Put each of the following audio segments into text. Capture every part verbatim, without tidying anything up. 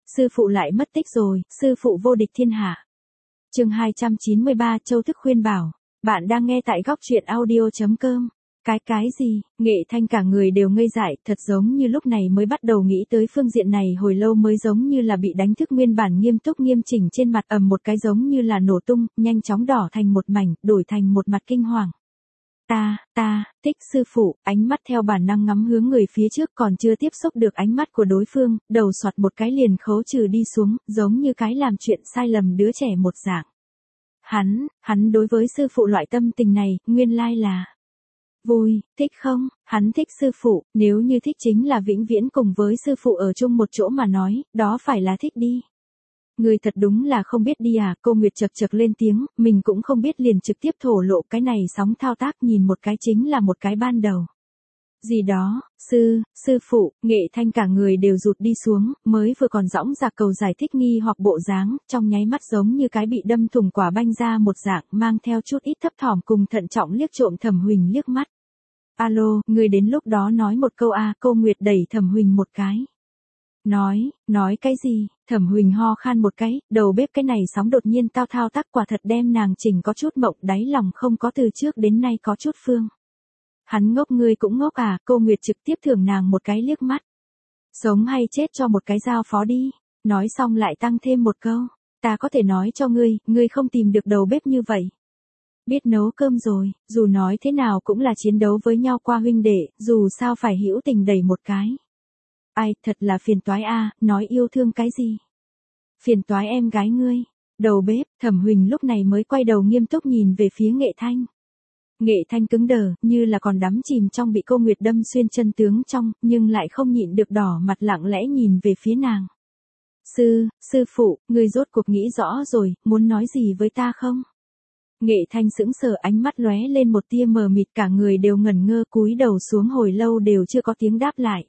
sư phụ lại mất tích rồi, sư phụ vô địch thiên hạ. Chương hai trăm chín mươi ba Châu thức khuyên bảo. Bạn đang nghe tại góc truyện audio chấm com. Cái cái gì? Nghệ Thanh cả người đều ngây dại, thật giống như lúc này mới bắt đầu nghĩ tới phương diện này hồi lâu mới giống như là bị đánh thức nguyên bản nghiêm túc nghiêm chỉnh trên mặt ầm một cái giống như là nổ tung, nhanh chóng đỏ thành một mảnh, đổi thành một mặt kinh hoàng. Ta, ta, thích sư phụ, ánh mắt theo bản năng ngắm hướng người phía trước còn chưa tiếp xúc được ánh mắt của đối phương, đầu xoạt một cái liền khấu trừ đi xuống, giống như cái làm chuyện sai lầm đứa trẻ một dạng. Hắn, hắn đối với sư phụ loại tâm tình này, nguyên lai là vui, thích không? Hắn thích sư phụ, nếu như thích chính là vĩnh viễn cùng với sư phụ ở chung một chỗ mà nói, đó phải là thích đi. Người thật đúng là không biết đi à, cô Nguyệt chật chật lên tiếng, mình cũng không biết liền trực tiếp thổ lộ cái này sóng thao tác nhìn một cái chính là một cái ban đầu. Gì đó, sư, sư phụ, Nghệ Thanh cả người đều rụt đi xuống, mới vừa còn dõng dạc cầu giải thích nghi hoặc bộ dáng, trong nháy mắt giống như cái bị đâm thủng quả banh ra một dạng, mang theo chút ít thấp thỏm cùng thận trọng liếc trộm Thẩm Huỳnh liếc mắt. Alo, người đến lúc đó nói một câu a, cô Nguyệt đẩy Thẩm Huỳnh một cái. Nói, nói cái gì? Thẩm Huỳnh ho khan một cái, đầu bếp cái này sóng đột nhiên tao thao tác quả thật đem nàng chỉnh có chút mộng, đáy lòng không có từ trước đến nay có chút phương. Hắn ngốc ngươi cũng ngốc à, cô Nguyệt trực tiếp thưởng nàng một cái liếc mắt. Sống hay chết cho một cái giao phó đi. Nói xong lại tăng thêm một câu. Ta có thể nói cho ngươi, ngươi không tìm được đầu bếp như vậy. Biết nấu cơm rồi, dù nói thế nào cũng là chiến đấu với nhau qua huynh đệ, dù sao phải hữu tình đầy một cái. Ai, thật là phiền toái a, nói yêu thương cái gì? Phiền toái em gái ngươi. Đầu bếp, Thẩm Huỳnh lúc này mới quay đầu nghiêm túc nhìn về phía Nghệ Thanh. Nghệ Thanh cứng đờ, như là còn đắm chìm trong bị cô Nguyệt đâm xuyên chân tướng trong, nhưng lại không nhịn được đỏ mặt lặng lẽ nhìn về phía nàng. Sư, sư phụ, ngươi rốt cuộc nghĩ rõ rồi, muốn nói gì với ta không? Nghệ Thanh sững sờ, ánh mắt lóe lên một tia mờ mịt, cả người đều ngẩn ngơ cúi đầu xuống hồi lâu đều chưa có tiếng đáp lại.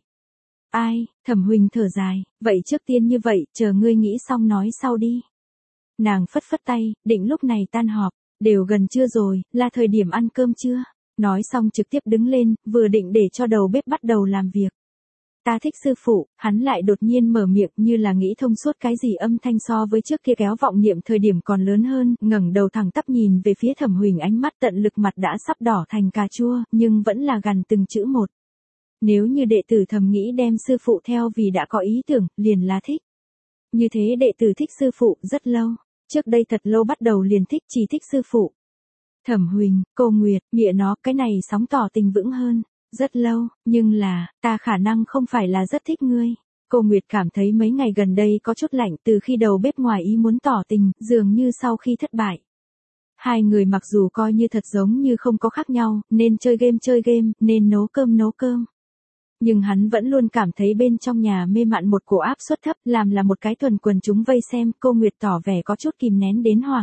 Ai, Thẩm Huỳnh thở dài, vậy trước tiên như vậy, chờ ngươi nghĩ xong nói sau đi. Nàng phất phất tay, định lúc này tan họp. Đều gần trưa rồi, là thời điểm ăn cơm chưa? Nói xong trực tiếp đứng lên, vừa định để cho đầu bếp bắt đầu làm việc. Ta thích sư phụ, hắn lại đột nhiên mở miệng như là nghĩ thông suốt cái gì, âm thanh so với trước kia kéo vọng niệm thời điểm còn lớn hơn, ngẩng đầu thẳng tắp nhìn về phía Thẩm Huỳnh, ánh mắt tận lực mặt đã sắp đỏ thành cà chua, nhưng vẫn là gằn từng chữ một. Nếu như đệ tử thầm nghĩ đem sư phụ theo vì đã có ý tưởng, liền là thích. Như thế đệ tử thích sư phụ rất lâu. Trước đây thật lâu bắt đầu liền thích, chỉ thích sư phụ. Thẩm Huỳnh, cô Nguyệt, nghĩa nó, cái này sóng tỏ tình vững hơn. Rất lâu, nhưng là, ta khả năng không phải là rất thích ngươi. Cô Nguyệt cảm thấy mấy ngày gần đây có chút lạnh từ khi đầu bếp ngoài ý muốn tỏ tình, dường như sau khi thất bại. Hai người mặc dù coi như thật giống như không có khác nhau, nên chơi game chơi game, nên nấu cơm nấu cơm. Nhưng hắn vẫn luôn cảm thấy bên trong nhà mê mạn một cổ áp suất thấp, làm là một cái thuần quần chúng vây xem, cô Nguyệt tỏ vẻ có chút kìm nén đến hoảng.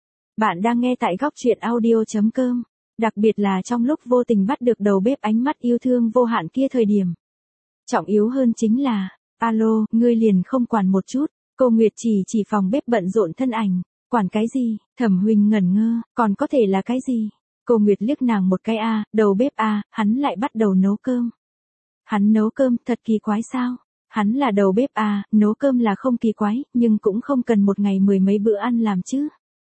Bạn đang nghe tại góc truyện audio chấm com, đặc biệt là trong lúc vô tình bắt được đầu bếp ánh mắt yêu thương vô hạn kia thời điểm. Trọng yếu hơn chính là, alo, ngươi liền không quản một chút, cô Nguyệt chỉ chỉ phòng bếp bận rộn thân ảnh, quản cái gì? Thẩm Huỳnh ngẩn ngơ, còn có thể là cái gì? Cô Nguyệt liếc nàng một cái a, đầu bếp a, hắn lại bắt đầu nấu cơm. Hắn nấu cơm, thật kỳ quái sao? Hắn là đầu bếp à, nấu cơm là không kỳ quái, nhưng cũng không cần một ngày mười mấy bữa ăn làm chứ.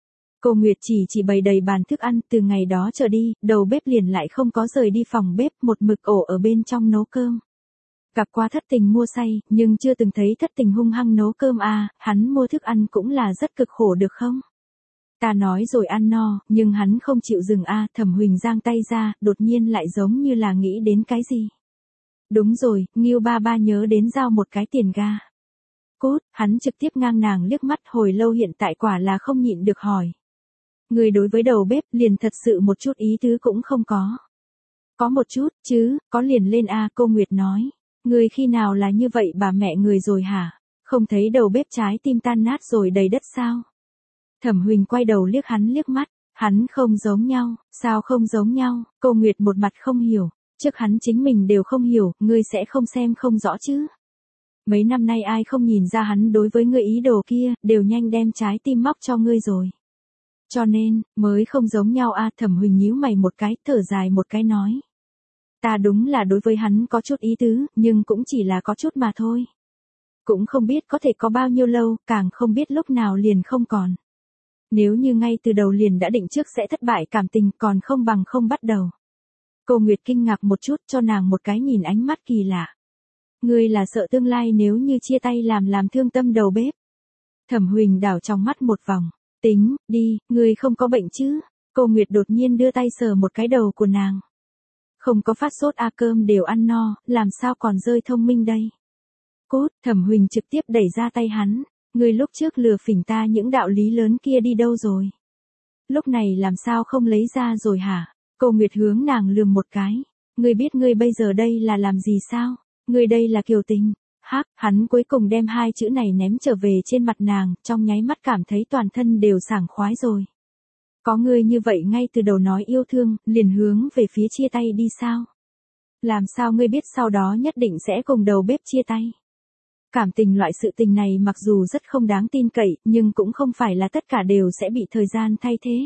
Cô Nguyệt chỉ chỉ bày đầy bàn thức ăn, từ ngày đó trở đi, đầu bếp liền lại không có rời đi phòng bếp, một mực ổ ở bên trong nấu cơm. Gặp qua thất tình mua say, nhưng chưa từng thấy thất tình hung hăng nấu cơm à, hắn mua thức ăn cũng là rất cực khổ được không? Ta nói rồi ăn no, nhưng hắn không chịu dừng a, Thẩm Huỳnh giang tay ra, đột nhiên lại giống như là nghĩ đến cái gì. Đúng rồi, Ngưu ba ba nhớ đến giao một cái tiền ga. Cút, hắn trực tiếp ngang nàng liếc mắt, hồi lâu hiện tại quả là không nhịn được hỏi. Người đối với đầu bếp liền thật sự một chút ý tứ cũng không có. Có một chút, chứ, có liền lên a, cô Nguyệt nói. Người khi nào là như vậy bà mẹ người rồi hả? Không thấy đầu bếp trái tim tan nát rồi đầy đất sao? Thẩm Huỳnh quay đầu liếc hắn liếc mắt, hắn không giống nhau, sao không giống nhau? Cô Nguyệt một mặt không hiểu. Trước hắn chính mình đều không hiểu, ngươi sẽ không xem không rõ chứ. Mấy năm nay ai không nhìn ra hắn đối với ngươi ý đồ kia, đều nhanh đem trái tim móc cho ngươi rồi. Cho nên, mới không giống nhau a, Thẩm Huỳnh nhíu mày một cái, thở dài một cái nói. Ta đúng là đối với hắn có chút ý tứ, nhưng cũng chỉ là có chút mà thôi. Cũng không biết có thể có bao nhiêu lâu, càng không biết lúc nào liền không còn. Nếu như ngay từ đầu liền đã định trước sẽ thất bại cảm tình còn không bằng không bắt đầu. Cô Nguyệt kinh ngạc một chút cho nàng một cái nhìn ánh mắt kỳ lạ. Ngươi là sợ tương lai nếu như chia tay làm làm thương tâm đầu bếp. Thẩm Huỳnh đảo trong mắt một vòng. Tính, đi, ngươi không có bệnh chứ. Cô Nguyệt đột nhiên đưa tay sờ một cái đầu của nàng. Không có phát sốt a cơm đều ăn no, làm sao còn rơi thông minh đây. Cút, Thẩm Huỳnh trực tiếp đẩy ra tay hắn. Ngươi lúc trước lừa phỉnh ta những đạo lý lớn kia đi đâu rồi? Lúc này làm sao không lấy ra rồi hả? Cô Nguyệt hướng nàng lườm một cái. Ngươi biết ngươi bây giờ đây là làm gì sao? Ngươi đây là kiều tình. Hắc, hắn cuối cùng đem hai chữ này ném trở về trên mặt nàng, trong nháy mắt cảm thấy toàn thân đều sảng khoái rồi. Có ngươi như vậy ngay từ đầu nói yêu thương, liền hướng về phía chia tay đi sao? Làm sao ngươi biết sau đó nhất định sẽ cùng đầu bếp chia tay? Cảm tình loại sự tình này mặc dù rất không đáng tin cậy, nhưng cũng không phải là tất cả đều sẽ bị thời gian thay thế.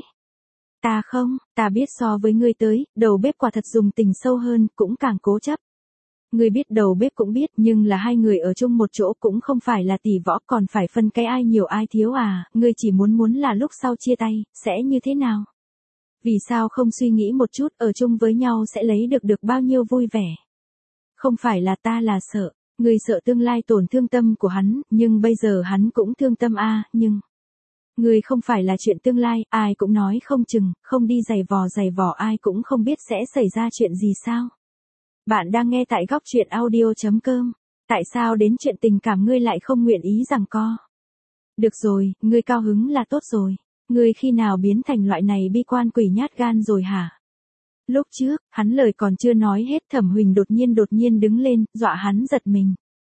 Ta không, ta biết so với ngươi tới, đầu bếp quả thật dùng tình sâu hơn, cũng càng cố chấp. Ngươi biết đầu bếp cũng biết, nhưng là hai người ở chung một chỗ cũng không phải là tỷ võ, còn phải phân cái ai nhiều ai thiếu à, ngươi chỉ muốn muốn là lúc sau chia tay, sẽ như thế nào? Vì sao không suy nghĩ một chút, ở chung với nhau sẽ lấy được được bao nhiêu vui vẻ? Không phải là ta là sợ, ngươi sợ tương lai tổn thương tâm của hắn, nhưng bây giờ hắn cũng thương tâm a, à, nhưng... Ngươi không phải là chuyện tương lai, ai cũng nói không chừng, không đi giày vò giày vò ai cũng không biết sẽ xảy ra chuyện gì sao? Bạn đang nghe tại góc truyện audio chấm com. Tại sao đến chuyện tình cảm ngươi lại không nguyện ý giằng co? Được rồi, ngươi cao hứng là tốt rồi. Ngươi khi nào biến thành loại này bi quan quỷ nhát gan rồi hả? Lúc trước, hắn lời còn chưa nói hết, Thẩm Huỳnh đột nhiên đột nhiên đứng lên, dọa hắn giật mình.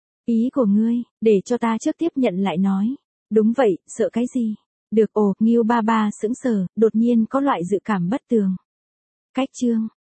Ý của ngươi, để cho ta trước tiếp nhận lại nói. Đúng vậy, sợ cái gì? Được ồ, Ngưu ba ba sững sờ, đột nhiên có loại dự cảm bất tường. Cách chương.